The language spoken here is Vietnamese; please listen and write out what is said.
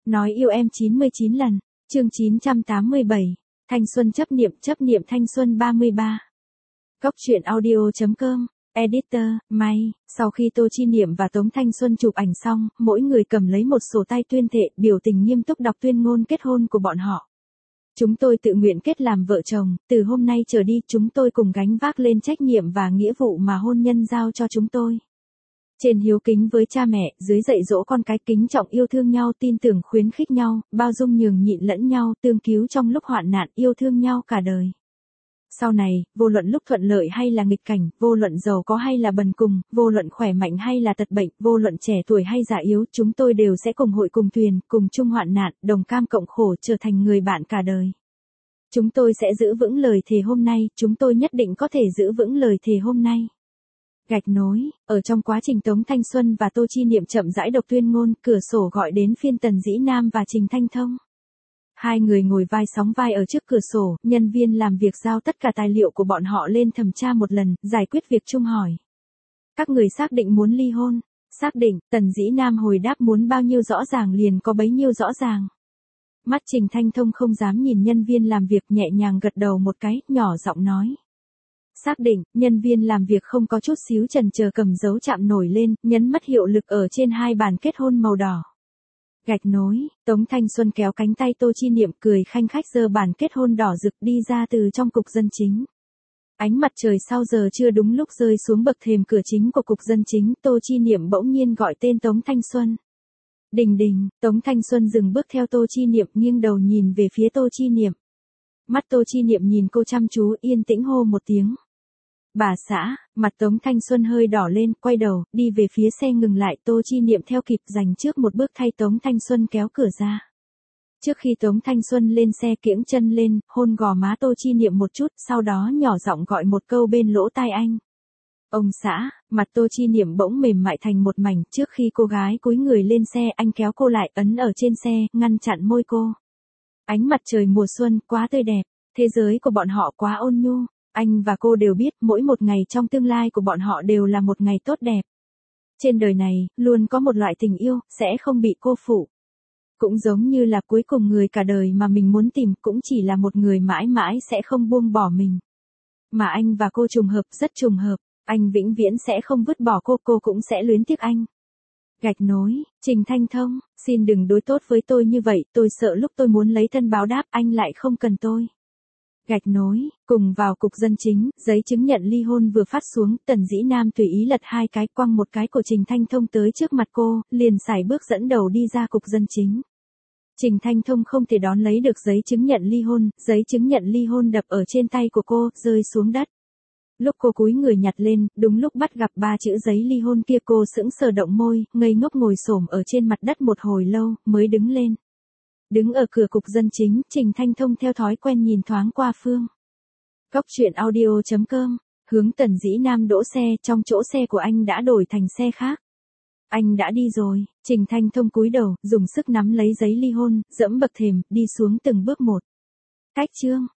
Nói yêu em 99 lần. Chương 987. Thanh xuân chấp niệm thanh xuân 33. Cốc truyện audio.com. Editor, May. Sau khi Tô Chi Niệm và Tống Thanh Xuân chụp ảnh xong, mỗi người cầm lấy một sổ tay tuyên thệ, biểu tình nghiêm túc đọc tuyên ngôn kết hôn của bọn họ. Chúng tôi tự nguyện kết làm vợ chồng, từ hôm nay trở đi chúng tôi cùng gánh vác lên trách nhiệm và nghĩa vụ mà hôn nhân giao cho chúng tôi. Trên hiếu kính với cha mẹ, dưới dạy dỗ con cái kính trọng yêu thương nhau, tin tưởng khuyến khích nhau, bao dung nhường nhịn lẫn nhau, tương cứu trong lúc hoạn nạn, yêu thương nhau cả đời. Sau này, vô luận lúc thuận lợi hay là nghịch cảnh, vô luận giàu có hay là bần cùng, vô luận khỏe mạnh hay là tật bệnh, vô luận trẻ tuổi hay già yếu, chúng tôi đều sẽ cùng hội cùng thuyền, cùng chung hoạn nạn, đồng cam cộng khổ, trở thành người bạn cả đời. Chúng tôi sẽ giữ vững lời thề hôm nay, chúng tôi nhất định có thể giữ vững lời thề hôm nay. Gạch nối, ở trong quá trình Tống Thanh Xuân và Tô Chi Niệm chậm rãi đọc tuyên ngôn, cửa sổ gọi đến phiên Tần Dĩ Nam và Trình Thanh Thông. Hai người ngồi vai sóng vai ở trước cửa sổ, nhân viên làm việc giao tất cả tài liệu của bọn họ lên thẩm tra một lần, giải quyết việc chung hỏi. Các người xác định muốn ly hôn? Xác định, Tần Dĩ Nam hồi đáp muốn bao nhiêu rõ ràng liền có bấy nhiêu rõ ràng. Mắt Trình Thanh Thông không dám nhìn nhân viên làm việc, nhẹ nhàng gật đầu một cái, nhỏ giọng nói. Xác định, nhân viên làm việc không có chút xíu chần chờ cầm dấu chạm nổi lên, nhấn mất hiệu lực ở trên hai bàn kết hôn màu đỏ. Gạch nối, Tống Thanh Xuân kéo cánh tay Tô Chi Niệm cười khanh khách giơ bàn kết hôn đỏ rực đi ra từ trong cục dân chính. Ánh mặt trời sau giờ trưa đúng lúc rơi xuống bậc thềm cửa chính của cục dân chính, Tô Chi Niệm bỗng nhiên gọi tên Tống Thanh Xuân. Đình đình, Tống Thanh Xuân dừng bước theo Tô Chi Niệm, nghiêng đầu nhìn về phía Tô Chi Niệm. Mắt Tô Chi Niệm nhìn cô chăm chú, yên tĩnh hô một tiếng. Bà xã, mặt Tống Thanh Xuân hơi đỏ lên, quay đầu, đi về phía xe ngừng lại, Tô Chi Niệm theo kịp giành trước một bước thay Tống Thanh Xuân kéo cửa ra. Trước khi Tống Thanh Xuân lên xe kiễng chân lên, hôn gò má Tô Chi Niệm một chút, sau đó nhỏ giọng gọi một câu bên lỗ tai anh. Ông xã, mặt Tô Chi Niệm bỗng mềm mại thành một mảnh, trước khi cô gái cúi người lên xe, anh kéo cô lại, ấn ở trên xe, ngăn chặn môi cô. Ánh mặt trời mùa xuân, quá tươi đẹp, thế giới của bọn họ quá ôn nhu. Anh và cô đều biết mỗi một ngày trong tương lai của bọn họ đều là một ngày tốt đẹp. Trên đời này, luôn có một loại tình yêu, sẽ không bị cô phụ. Cũng giống như là cuối cùng người cả đời mà mình muốn tìm cũng chỉ là một người mãi mãi sẽ không buông bỏ mình. Mà anh và cô trùng hợp, rất trùng hợp, anh vĩnh viễn sẽ không vứt bỏ cô cũng sẽ luyến tiếc anh. Gạch nối, Trình Thanh Thông, xin đừng đối tốt với tôi như vậy, tôi sợ lúc tôi muốn lấy thân báo đáp anh lại không cần tôi. Gạch nối, cùng vào cục dân chính, giấy chứng nhận ly hôn vừa phát xuống, Tần Dĩ Nam tùy ý lật hai cái, quăng một cái của Trình Thanh Thông tới trước mặt cô, liền sải bước dẫn đầu đi ra cục dân chính. Trình Thanh Thông không thể đón lấy được giấy chứng nhận ly hôn đập ở trên tay của cô, rơi xuống đất. Lúc cô cúi người nhặt lên, đúng lúc bắt gặp ba chữ giấy ly hôn kia, cô sững sờ động môi, ngây ngốc ngồi xổm ở trên mặt đất một hồi lâu, mới đứng lên. Đứng ở cửa cục dân chính, Trình Thanh Thông theo thói quen nhìn thoáng qua phương. Cốc truyện audio.com, hướng Tần Dĩ Nam đỗ xe, trong chỗ xe của anh đã đổi thành xe khác. Anh đã đi rồi, Trình Thanh Thông cúi đầu, dùng sức nắm lấy giấy ly hôn, dẫm bậc thềm, đi xuống từng bước một. Cách chương.